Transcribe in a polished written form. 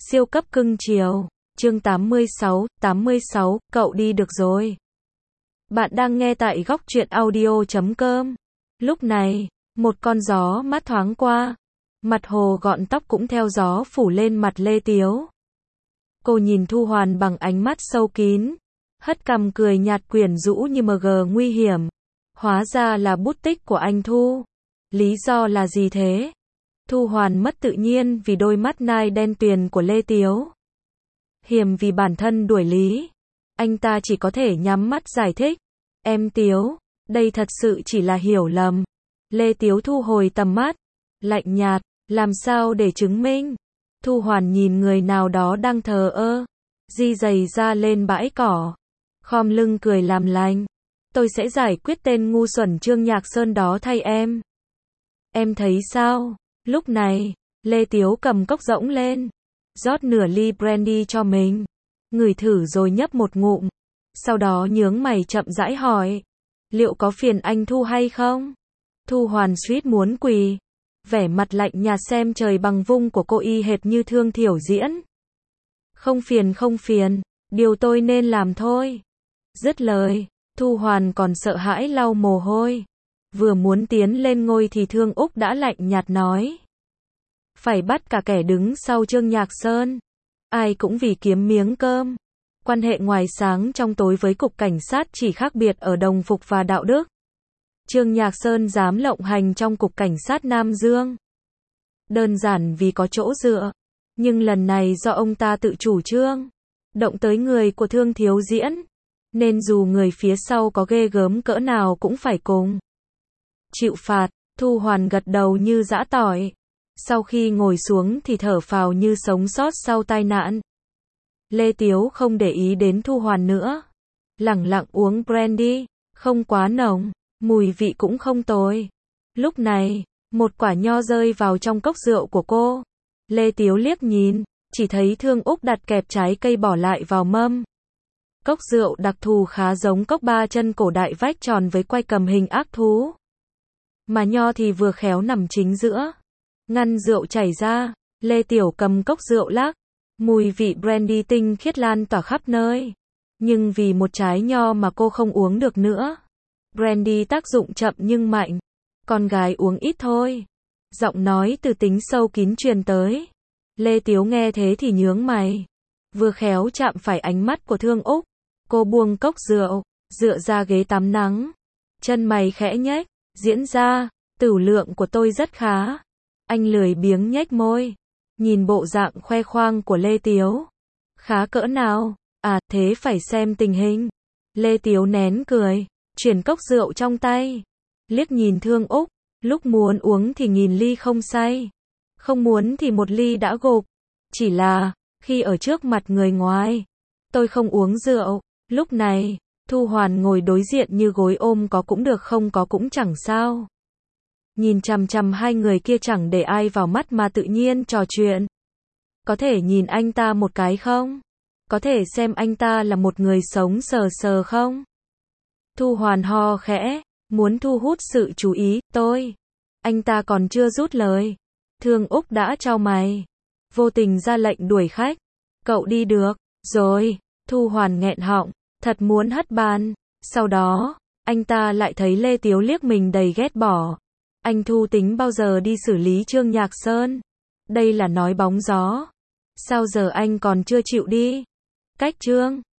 Siêu cấp cưng chiều. Chương 86, cậu đi được rồi. Bạn đang nghe tại góc truyện audio.com. Lúc này, một con gió mát thoáng qua. Mặt hồ gọn tóc cũng theo gió phủ lên mặt Lê Tiếu. Cô nhìn Thu Hoàn bằng ánh mắt sâu kín. Hất cằm cười nhạt quyển rũ như MG nguy hiểm. Hóa ra là bút tích của anh Thu. Lý do là gì thế? Thu Hoàn mất tự nhiên vì đôi mắt nai đen tuyền của Lê Tiếu. Hiềm vì bản thân đuổi lý. Anh ta chỉ có thể nhắm mắt giải thích. Em Tiếu, đây thật sự chỉ là hiểu lầm. Lê Tiếu thu hồi tầm mắt. Lạnh nhạt, làm sao để chứng minh? Thu Hoàn nhìn người nào đó đang thờ ơ. Di giày ra lên bãi cỏ. Khom lưng cười làm lành. Tôi sẽ giải quyết tên ngu xuẩn Trương Nhạc Sơn đó thay em. Em thấy sao? Lúc này, Lê Tiếu cầm cốc rỗng lên. Rót nửa ly brandy cho mình. Ngửi thử rồi nhấp một ngụm. Sau đó nhướng mày chậm rãi hỏi. Liệu có phiền anh Thu hay không? Thu Hoàn suýt muốn quỳ. Vẻ mặt lạnh nhạt xem trời bằng vung của cô y hệt như Thương Thiểu Diễn. Không phiền, điều tôi nên làm thôi. Dứt lời, Thu Hoàn còn sợ hãi lau mồ hôi. Vừa muốn tiến lên ngôi thì Thương Úc đã lạnh nhạt nói. Phải bắt cả kẻ đứng sau Trương Nhạc Sơn. Ai cũng vì kiếm miếng cơm. Quan hệ ngoài sáng trong tối với cục cảnh sát chỉ khác biệt ở đồng phục và đạo đức. Trương Nhạc Sơn dám lộng hành trong cục cảnh sát Nam Dương. Đơn giản vì có chỗ dựa. Nhưng lần này do ông ta tự chủ trương. Động tới người của Thương Thiếu Diễn. Nên dù người phía sau có ghê gớm cỡ nào cũng phải cùng chịu phạt. Thu Hoàn gật đầu như giã tỏi. Sau khi ngồi xuống thì thở phào như sống sót sau tai nạn. Lê Tiếu không để ý đến Thu Hoàn nữa. Lẳng lặng uống brandy, không quá nồng, mùi vị cũng không tồi. Lúc này, một quả nho rơi vào trong cốc rượu của cô. Lê Tiếu liếc nhìn, chỉ thấy Thương Úc đặt kẹp trái cây bỏ lại vào mâm. Cốc rượu đặc thù khá giống cốc ba chân cổ đại vách tròn với quai cầm hình ác thú. Mà nho thì vừa khéo nằm chính giữa. Ngăn rượu chảy ra, Lê Tiểu cầm cốc rượu lắc. Mùi vị brandy tinh khiết lan tỏa khắp nơi. Nhưng vì một trái nho mà cô không uống được nữa. Brandy tác dụng chậm nhưng mạnh. Con gái uống ít thôi. Giọng nói từ tính sâu kín truyền tới. Lê Tiếu nghe thế thì nhướng mày. Vừa khéo chạm phải ánh mắt của Thương Úc. Cô buông cốc rượu, dựa ra ghế tắm nắng. Chân mày khẽ nhếch, diễn ra, tửu lượng của tôi rất khá. Anh lười biếng nhếch môi. Nhìn bộ dạng khoe khoang của Lê Tiếu. Khá cỡ nào? À, thế phải xem tình hình. Lê Tiếu nén cười, chuyển cốc rượu trong tay. Liếc nhìn Thương Úc, lúc muốn uống thì nghìn ly không say. Không muốn thì một ly đã gục. Chỉ là, khi ở trước mặt người ngoài, tôi không uống rượu. Lúc này, Thu Hoàn ngồi đối diện như gối ôm có cũng được không có cũng chẳng sao. Nhìn chằm chằm hai người kia chẳng để ai vào mắt mà tự nhiên trò chuyện. Có thể nhìn anh ta một cái không? Có thể xem anh ta là một người sống sờ sờ không? Thu Hoàn ho khẽ, muốn thu hút sự chú ý, tôi. Anh ta còn chưa rút lời. Thương Úc đã chau mày. Vô tình ra lệnh đuổi khách. Cậu đi được, rồi. Thu Hoàn nghẹn họng, thật muốn hất bàn. Sau đó, anh ta lại thấy Lê Tiếu liếc mình đầy ghét bỏ. Anh Thu tính bao giờ đi xử lý Trương Nhạc Sơn? Đây là nói bóng gió. Sao giờ anh còn chưa chịu đi? Cách Trương